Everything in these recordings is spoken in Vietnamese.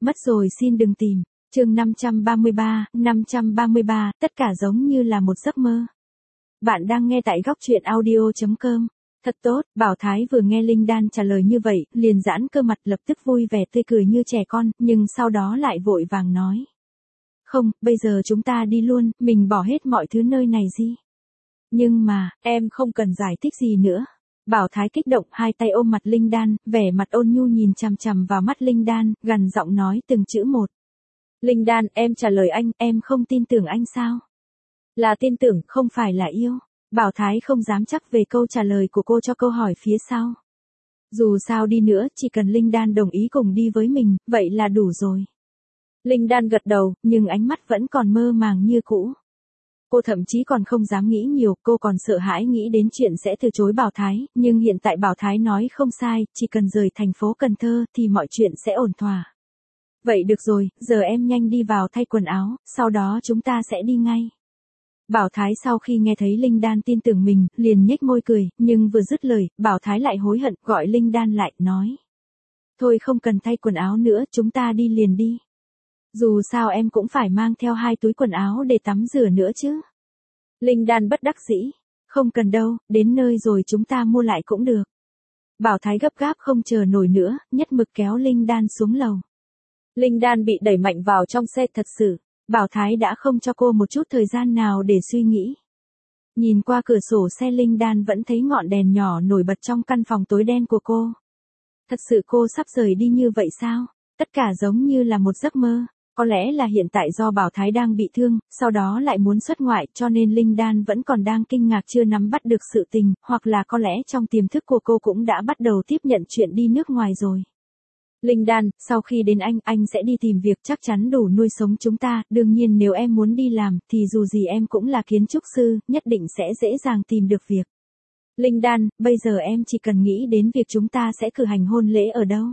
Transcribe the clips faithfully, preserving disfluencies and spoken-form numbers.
Mất rồi xin đừng tìm. Chương năm trăm ba mươi ba, năm trăm ba mươi ba, tất cả giống như là một giấc mơ. Bạn đang nghe tại góc truyện audio chấm com. Thật tốt, Bảo Thái vừa nghe Linh Đan trả lời như vậy, liền giãn cơ mặt lập tức vui vẻ tươi cười như trẻ con, nhưng sau đó lại vội vàng nói. Không, bây giờ chúng ta đi luôn, mình bỏ hết mọi thứ nơi này gì. Nhưng mà, em không cần giải thích gì nữa. Bảo Thái kích động hai tay ôm mặt Linh Đan, vẻ mặt ôn nhu nhìn chằm chằm vào mắt Linh Đan, gằn giọng nói từng chữ một. Linh Đan, em trả lời anh, em không tin tưởng anh sao? Là tin tưởng, không phải là yêu. Bảo Thái không dám chắc về câu trả lời của cô cho câu hỏi phía sau. Dù sao đi nữa, chỉ cần Linh Đan đồng ý cùng đi với mình, vậy là đủ rồi. Linh Đan gật đầu, nhưng ánh mắt vẫn còn mơ màng như cũ. Cô thậm chí còn không dám nghĩ nhiều, cô còn sợ hãi nghĩ đến chuyện sẽ từ chối Bảo Thái, nhưng hiện tại Bảo Thái nói không sai, chỉ cần rời thành phố Cần Thơ thì mọi chuyện sẽ ổn thỏa. Vậy được rồi, giờ em nhanh đi vào thay quần áo, sau đó chúng ta sẽ đi ngay. Bảo Thái sau khi nghe thấy Linh Đan tin tưởng mình, liền nhếch môi cười, nhưng vừa dứt lời, Bảo Thái lại hối hận, gọi Linh Đan lại, nói. Thôi không cần thay quần áo nữa, chúng ta đi liền đi. Dù sao em cũng phải mang theo hai túi quần áo để tắm rửa nữa chứ. Linh Đan bất đắc dĩ. Không cần đâu, đến nơi rồi chúng ta mua lại cũng được. Bảo Thái gấp gáp không chờ nổi nữa, nhất mực kéo Linh Đan xuống lầu. Linh Đan bị đẩy mạnh vào trong xe thật sự. Bảo Thái đã không cho cô một chút thời gian nào để suy nghĩ. Nhìn qua cửa sổ xe Linh Đan vẫn thấy ngọn đèn nhỏ nổi bật trong căn phòng tối đen của cô. Thật sự cô sắp rời đi như vậy sao? Tất cả giống như là một giấc mơ. Có lẽ là hiện tại do Bảo Thái đang bị thương, sau đó lại muốn xuất ngoại cho nên Linh Đan vẫn còn đang kinh ngạc chưa nắm bắt được sự tình, hoặc là có lẽ trong tiềm thức của cô cũng đã bắt đầu tiếp nhận chuyện đi nước ngoài rồi. Linh Đan, sau khi đến Anh, anh sẽ đi tìm việc chắc chắn đủ nuôi sống chúng ta, đương nhiên nếu em muốn đi làm, thì dù gì em cũng là kiến trúc sư, nhất định sẽ dễ dàng tìm được việc. Linh Đan, bây giờ em chỉ cần nghĩ đến việc chúng ta sẽ cử hành hôn lễ ở đâu.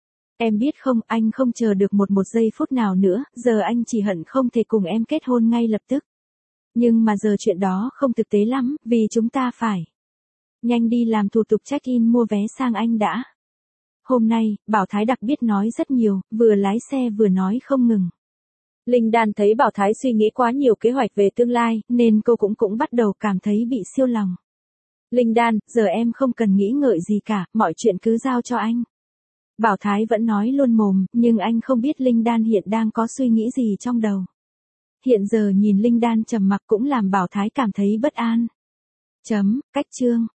Em biết không, anh không chờ được một một giây phút nào nữa, giờ anh chỉ hận không thể cùng em kết hôn ngay lập tức. Nhưng mà giờ chuyện đó không thực tế lắm, vì chúng ta phải nhanh đi làm thủ tục check-in mua vé sang Anh đã. Hôm nay, Bảo Thái đặc biệt nói rất nhiều, vừa lái xe vừa nói không ngừng. Linh Đan thấy Bảo Thái suy nghĩ quá nhiều kế hoạch về tương lai, nên cô cũng cũng bắt đầu cảm thấy bị siêu lòng. Linh Đan, giờ em không cần nghĩ ngợi gì cả, mọi chuyện cứ giao cho anh. Bảo Thái vẫn nói luôn mồm, nhưng anh không biết Linh Đan hiện đang có suy nghĩ gì trong đầu. Hiện giờ nhìn Linh Đan trầm mặc cũng làm Bảo Thái cảm thấy bất an. Chấm, cách chương.